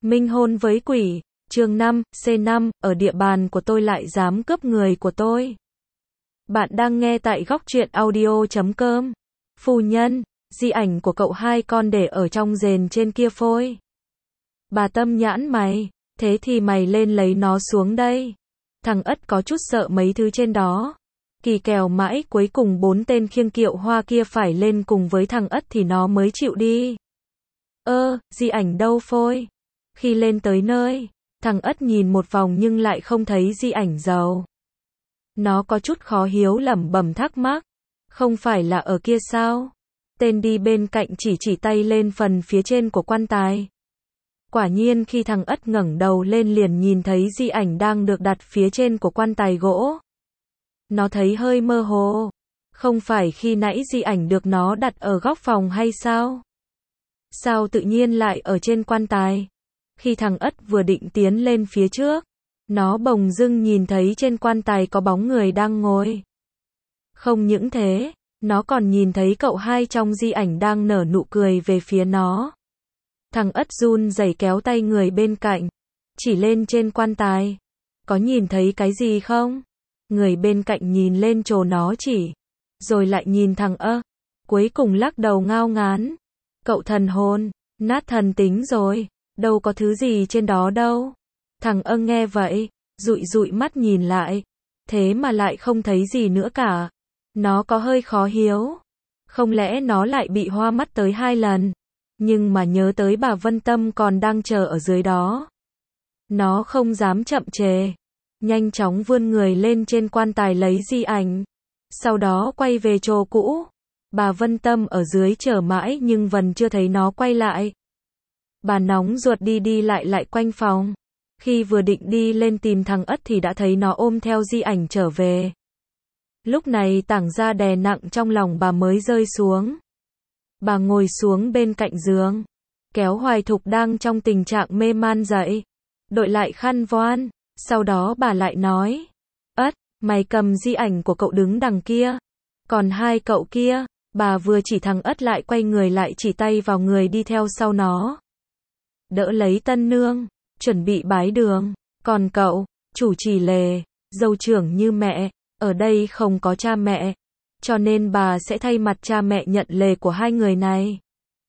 Minh hôn với quỷ, chương 5, C5, ở địa bàn của tôi lại dám cướp người của tôi. Bạn đang nghe tại góc truyện audio.com. Phu nhân, di ảnh của cậu hai con để ở trong rền trên kia phôi. Bà Tâm nhãn mày, thế thì mày lên lấy nó xuống đây. Thằng Ất có chút sợ mấy thứ trên đó. Kỳ kèo mãi cuối cùng 4 tên khiêng kiệu hoa kia phải lên cùng với thằng Ất thì nó mới chịu đi. Di ảnh đâu phôi? Khi lên tới nơi, thằng Ất nhìn một vòng nhưng lại không thấy di ảnh dầu. Nó có chút khó hiểu lẩm bẩm thắc mắc. Không phải là ở kia sao? Tên đi bên cạnh chỉ tay lên phần phía trên của quan tài. Quả nhiên khi thằng Ất ngẩng đầu lên liền nhìn thấy di ảnh đang được đặt phía trên của quan tài gỗ. Nó thấy hơi mơ hồ. Không phải khi nãy di ảnh được nó đặt ở góc phòng hay sao? Sao tự nhiên lại ở trên quan tài? Khi thằng Ất vừa định tiến lên phía trước, nó bỗng dưng nhìn thấy trên quan tài có bóng người đang ngồi. Không những thế, nó còn nhìn thấy cậu hai trong di ảnh đang nở nụ cười về phía nó. Thằng Ất run rẩy kéo tay người bên cạnh, chỉ lên trên quan tài. Có nhìn thấy cái gì không? Người bên cạnh nhìn lên chỗ nó chỉ, rồi lại nhìn thằng cuối cùng lắc đầu ngao ngán. Cậu thần hồn, nát thần tính rồi, đâu có thứ gì trên đó đâu. Thằng nghe vậy, dụi mắt nhìn lại, thế mà lại không thấy gì nữa cả. Nó có hơi khó hiểu. Không lẽ nó lại bị hoa mắt tới 2 lần? Nhưng mà nhớ tới bà Vân Tâm còn đang chờ ở dưới đó. Nó không dám chậm trễ. Nhanh chóng vươn người lên trên quan tài lấy di ảnh. Sau đó quay về chỗ cũ. Bà Vân Tâm ở dưới chờ mãi nhưng vẫn chưa thấy nó quay lại. Bà nóng ruột đi lại quanh phòng. Khi vừa định đi lên tìm thằng Ất thì đã thấy nó ôm theo di ảnh trở về. Lúc này tảng da đè nặng trong lòng bà mới rơi xuống. Bà ngồi xuống bên cạnh giường, kéo Hoài Thục đang trong tình trạng mê man dậy, đội lại khăn voan. Sau đó bà lại nói, Ất, mày cầm di ảnh của cậu đứng đằng kia. Còn hai cậu kia, bà vừa chỉ thằng Ất lại quay người lại chỉ tay vào người đi theo sau nó. Đỡ lấy tân nương, chuẩn bị bái đường. Còn cậu, chủ trì lề, dâu trưởng như mẹ, ở đây không có cha mẹ. Cho nên bà sẽ thay mặt cha mẹ nhận lề của hai người này.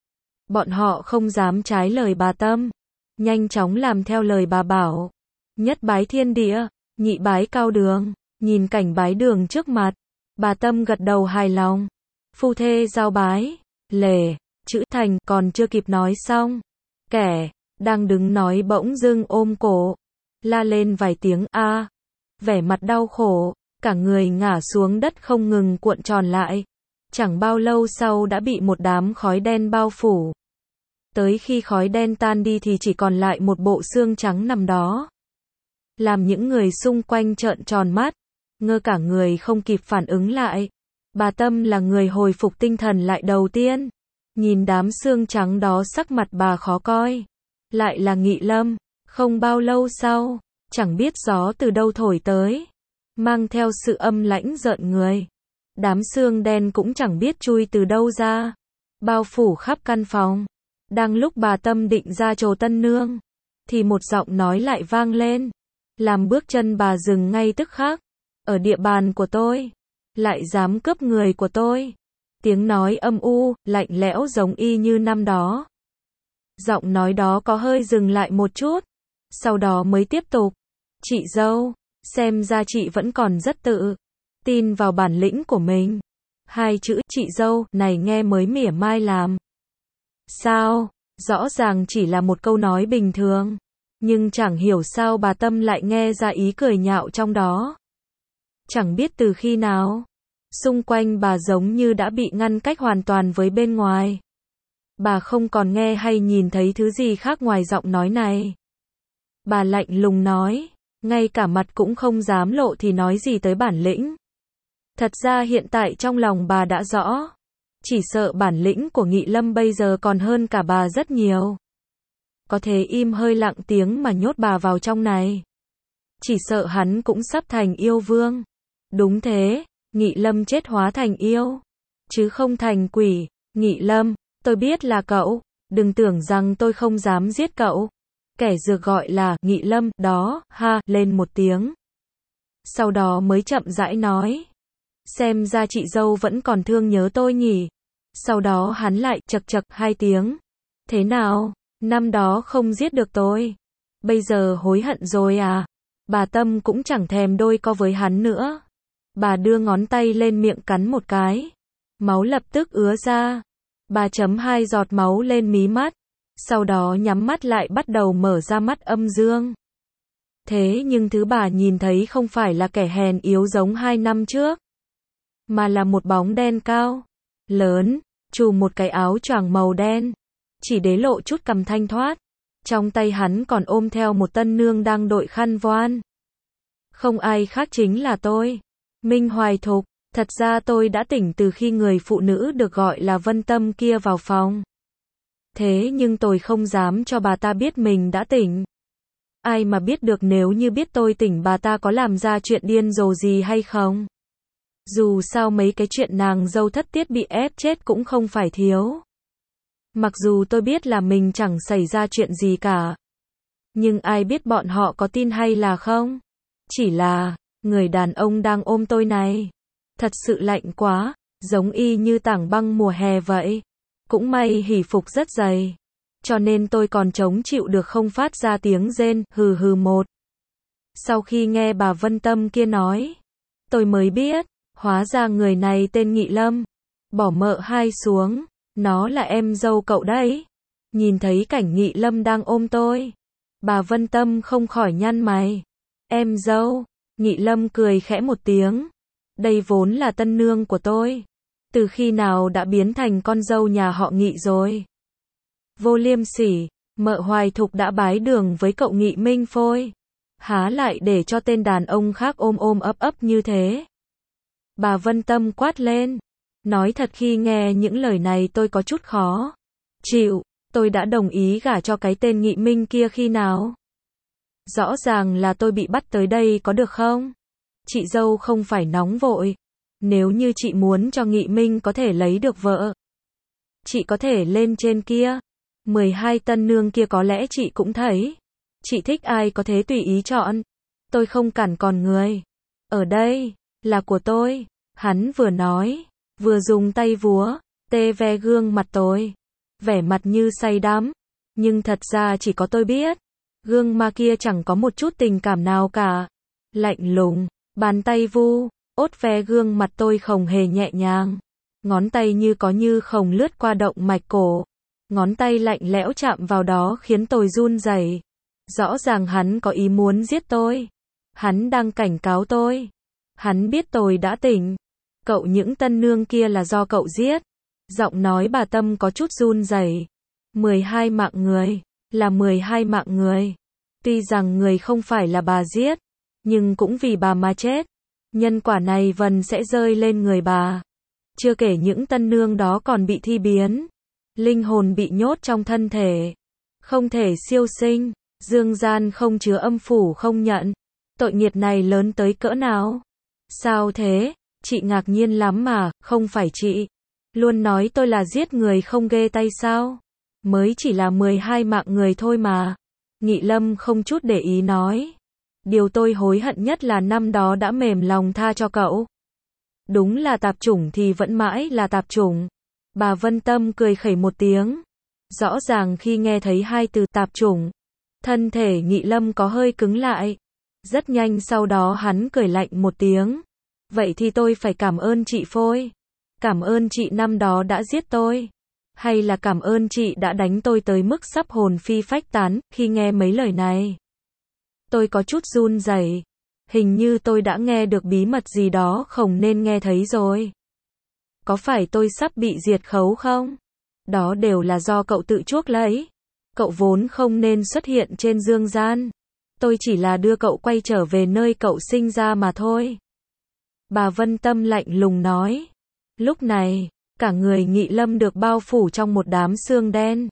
Bọn họ không dám trái lời bà Tâm. Nhanh chóng làm theo lời bà bảo. Nhất bái thiên địa, nhị bái cao đường. Nhìn cảnh bái đường trước mặt, bà Tâm gật đầu hài lòng. Phu thê giao bái, lề, chữ thành còn chưa kịp nói xong. Kẻ đang đứng nói bỗng dưng ôm cổ, la lên vài tiếng a, vẻ mặt đau khổ, cả người ngả xuống đất không ngừng cuộn tròn lại. Chẳng bao lâu sau đã bị một đám khói đen bao phủ. Tới khi khói đen tan đi thì chỉ còn lại một bộ xương trắng nằm đó. Làm những người xung quanh trợn tròn mắt, ngơ cả người không kịp phản ứng lại. Bà Tâm là người hồi phục tinh thần lại đầu tiên. Nhìn đám xương trắng đó sắc mặt bà khó coi. Lại là Nghị Lâm. Không bao lâu sau, chẳng biết gió từ đâu thổi tới, mang theo sự âm lãnh rợn người. Đám xương đen cũng chẳng biết chui từ đâu ra, bao phủ khắp căn phòng. Đang lúc bà Tâm định ra chầu tân nương, thì một giọng nói lại vang lên, làm bước chân bà dừng ngay tức khắc. Ở địa bàn của tôi, lại dám cướp người của tôi. Tiếng nói âm u, lạnh lẽo giống y như năm đó. Giọng nói đó có hơi dừng lại một chút, sau đó mới tiếp tục. Chị dâu, xem ra chị vẫn còn rất tự tin vào bản lĩnh của mình. Hai chữ chị dâu này nghe mới mỉa mai làm sao, rõ ràng chỉ là một câu nói bình thường, nhưng chẳng hiểu sao bà Tâm lại nghe ra ý cười nhạo trong đó. Chẳng biết từ khi nào, xung quanh bà giống như đã bị ngăn cách hoàn toàn với bên ngoài. Bà không còn nghe hay nhìn thấy thứ gì khác ngoài giọng nói này. Bà lạnh lùng nói, ngay cả mặt cũng không dám lộ thì nói gì tới bản lĩnh. Thật ra hiện tại trong lòng bà đã rõ, chỉ sợ bản lĩnh của Nghị Lâm bây giờ còn hơn cả bà rất nhiều. Có thể im hơi lặng tiếng mà nhốt bà vào trong này. Chỉ sợ hắn cũng sắp thành yêu vương. Đúng thế, Nghị Lâm chết hóa thành yêu, chứ không thành quỷ. Nghị Lâm, tôi biết là cậu, đừng tưởng rằng tôi không dám giết cậu. kẻ được gọi là Nghị Lâm đó, ha, lên một tiếng. Sau đó mới chậm rãi nói. Xem ra chị dâu vẫn còn thương nhớ tôi nhỉ. Sau đó hắn lại chậc chậc 2 tiếng. Thế nào, năm đó không giết được tôi. Bây giờ hối hận rồi à? Bà Tâm cũng chẳng thèm đôi co với hắn nữa. Bà đưa ngón tay lên miệng cắn một cái. Máu lập tức ứa ra. 3.2 giọt máu lên mí mắt. Sau đó nhắm mắt lại bắt đầu mở ra mắt âm dương. Thế nhưng thứ bà nhìn thấy không phải là kẻ hèn yếu giống 2 năm trước. Mà là một bóng đen cao, lớn, trùm một cái áo choàng màu đen. Chỉ để lộ chút cằm thanh thoát. Trong tay hắn còn ôm theo một tân nương đang đội khăn voan. Không ai khác chính là tôi. Minh Hoài Thục. Thật ra tôi đã tỉnh từ khi người phụ nữ được gọi là Vân Tâm kia vào phòng. Thế nhưng tôi không dám cho bà ta biết mình đã tỉnh. Ai mà biết được nếu như biết tôi tỉnh bà ta có làm ra chuyện điên rồ gì hay không. Dù sao mấy cái chuyện nàng dâu thất tiết bị ép chết cũng không phải thiếu. Mặc dù tôi biết là mình chẳng xảy ra chuyện gì cả. Nhưng ai biết bọn họ có tin hay là không? Chỉ là, người đàn ông đang ôm tôi này. Thật sự lạnh quá, giống y như tảng băng mùa hè vậy. Cũng may hỷ phục rất dày. Cho nên tôi còn chống chịu được không phát ra tiếng rên, hừ hừ một. Sau khi nghe bà Vân Tâm kia nói, tôi mới biết, hóa ra người này tên Nghị Lâm. Bỏ mợ hai xuống, nó là em dâu cậu đấy. Nhìn thấy cảnh Nghị Lâm đang ôm tôi, bà Vân Tâm không khỏi nhăn mày. Em dâu, Nghị Lâm cười khẽ một tiếng. Đây vốn là tân nương của tôi. Từ khi nào đã biến thành con dâu nhà họ Nghị rồi? Vô liêm sỉ, mợ Hoài Thục đã bái đường với cậu Nghị Minh Phôi. Há lại để cho tên đàn ông khác ôm ôm ấp ấp như thế. Bà Vân Tâm quát lên. Nói thật khi nghe những lời này tôi có chút khó chịu. Tôi đã đồng ý gả cho cái tên Nghị Minh kia khi nào? Rõ ràng là tôi bị bắt tới đây có được không? Chị dâu không phải nóng vội. Nếu như chị muốn cho Nghị Minh có thể lấy được vợ, chị có thể lên trên kia. 12 tân nương kia có lẽ chị cũng thấy. Chị thích ai có thế tùy ý chọn. Tôi không cản còn người. Ở đây, là của tôi. Hắn vừa nói, vừa dùng tay vúa, tê ve gương mặt tôi. Vẻ mặt như say đắm. Nhưng thật ra chỉ có tôi biết. Gương ma kia chẳng có một chút tình cảm nào cả. Lạnh lùng, bàn tay vu, ốt ve gương mặt tôi không hề nhẹ nhàng. Ngón tay như có như không lướt qua động mạch cổ. Ngón tay lạnh lẽo chạm vào đó khiến tôi run rẩy. Rõ ràng hắn có ý muốn giết tôi. Hắn đang cảnh cáo tôi. Hắn biết tôi đã tỉnh. Cậu những tân nương kia là do cậu giết. Giọng nói bà Tâm có chút run rẩy. 12 mạng người. Là 12 mạng người. Tuy rằng người không phải là bà giết. Nhưng cũng vì bà mà chết. Nhân quả này vần sẽ rơi lên người bà. Chưa kể những tân nương đó còn bị thi biến. Linh hồn bị nhốt trong thân thể. Không thể siêu sinh. Dương gian không chứa âm phủ không nhận. Tội nghiệp này lớn tới cỡ nào? Sao thế? Chị ngạc nhiên lắm mà, không phải chị. Luôn nói tôi là giết người không ghê tay sao? Mới chỉ là 12 mạng người thôi mà. Nghị Lâm không chút để ý nói. Điều tôi hối hận nhất là năm đó đã mềm lòng tha cho cậu. Đúng là tạp chủng thì vẫn mãi là tạp chủng. Bà Vân Tâm cười khẩy một tiếng. Rõ ràng khi nghe thấy hai từ tạp chủng, thân thể Nghị Lâm có hơi cứng lại. Rất nhanh sau đó hắn cười lạnh một tiếng. Vậy thì tôi phải cảm ơn chị Phôi. Cảm ơn chị năm đó đã giết tôi. Hay là cảm ơn chị đã đánh tôi tới mức sắp hồn phi phách tán. Khi nghe mấy lời này, tôi có chút run rẩy. Hình như tôi đã nghe được bí mật gì đó không nên nghe thấy rồi. Có phải tôi sắp bị diệt khấu không? Đó đều là do cậu tự chuốc lấy. Cậu vốn không nên xuất hiện trên dương gian. Tôi chỉ là đưa cậu quay trở về nơi cậu sinh ra mà thôi. Bà Vân Tâm lạnh lùng nói. Lúc này, cả người Nghị Lâm được bao phủ trong một đám sương đen.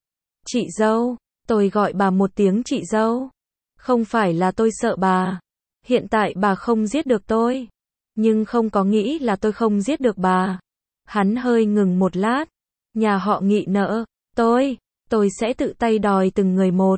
Chị dâu, tôi gọi bà một tiếng chị dâu. Không phải là tôi sợ bà. Hiện tại bà không giết được tôi. Nhưng không có nghĩ là tôi không giết được bà. Hắn hơi ngừng một lát. Nhà họ Nghị nợ tôi sẽ tự tay đòi từng người một.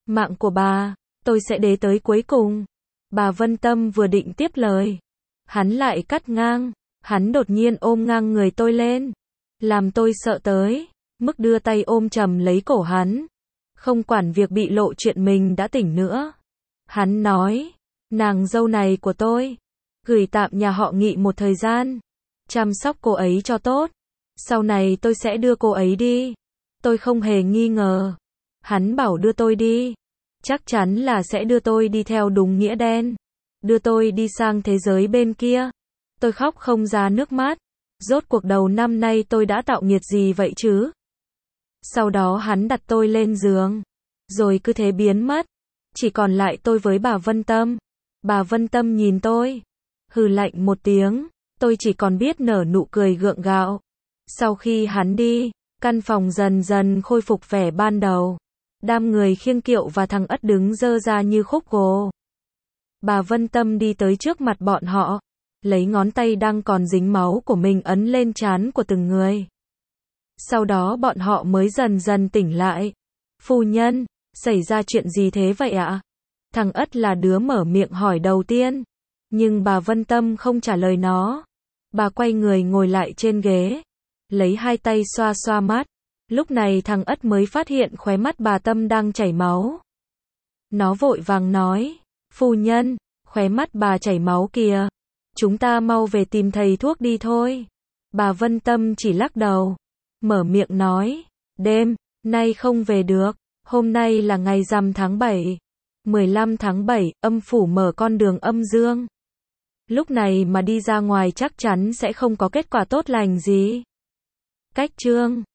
Mạng của bà, tôi sẽ đế tới cuối cùng. Bà Vân Tâm vừa định tiếp lời. Hắn lại cắt ngang. Hắn đột nhiên ôm ngang người tôi lên. Làm tôi sợ tới mức đưa tay ôm chầm lấy cổ hắn. Không quản việc bị lộ chuyện mình đã tỉnh nữa. Hắn nói, nàng dâu này của tôi, gửi tạm nhà họ Nghị một thời gian. Chăm sóc cô ấy cho tốt. Sau này tôi sẽ đưa cô ấy đi. Tôi không hề nghi ngờ. Hắn bảo đưa tôi đi. Chắc chắn là sẽ đưa tôi đi theo đúng nghĩa đen. Đưa tôi đi sang thế giới bên kia. Tôi khóc không ra nước mắt. Rốt cuộc đầu năm nay tôi đã tạo nghiệt gì vậy chứ? Sau đó hắn đặt tôi lên giường. Rồi cứ thế biến mất. Chỉ còn lại tôi với bà Vân Tâm. Bà Vân Tâm nhìn tôi. Hừ lạnh một tiếng. Tôi chỉ còn biết nở nụ cười gượng gạo. Sau khi hắn đi, căn phòng dần dần khôi phục vẻ ban đầu. Đám người khiêng kiệu và thằng Ất đứng dơ ra như khúc gỗ. Bà Vân Tâm đi tới trước mặt bọn họ. Lấy ngón tay đang còn dính máu của mình ấn lên trán của từng người. Sau đó bọn họ mới dần dần tỉnh lại. Phu nhân, xảy ra chuyện gì thế vậy ạ? Thằng Ất là đứa mở miệng hỏi đầu tiên. Nhưng bà Vân Tâm không trả lời nó. Bà quay người ngồi lại trên ghế. Lấy hai tay xoa xoa mắt. Lúc này thằng Ất mới phát hiện khóe mắt bà Tâm đang chảy máu. Nó vội vàng nói, phu nhân, khóe mắt bà chảy máu kìa. Chúng ta mau về tìm thầy thuốc đi thôi. Bà Vân Tâm chỉ lắc đầu. Mở miệng nói, đêm nay không về được. Hôm nay là ngày rằm tháng 7. 15 tháng 7, âm phủ mở con đường âm dương. Lúc này mà đi ra ngoài chắc chắn sẽ không có kết quả tốt lành gì. Cách chương